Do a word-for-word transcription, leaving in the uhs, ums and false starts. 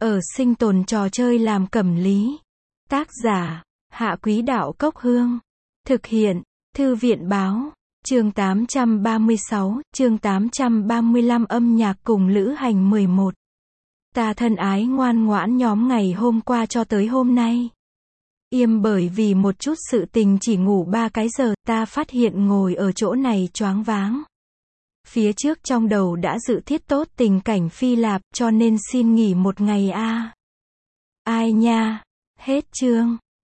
Ở sinh tồn trò chơi làm cẩm lý. Tác giả, Hạ Quý Đạo Cốc Hương. Thực hiện, Thư viện Báo. Chương tám trăm ba mươi sáu, chương tám trăm ba mươi lăm âm nhạc cùng lữ hành mười một. Ta thân ái ngoan ngoãn nhóm ngày hôm qua cho tới hôm nay. Im bởi vì một chút sự tình chỉ ngủ ba cái giờ, ta phát hiện ngồi ở chỗ này choáng váng. Phía trước trong đầu đã dự thiết tốt tình cảnh Phi Lạp, cho nên xin nghỉ một ngày a. Ai nha. Hết chương.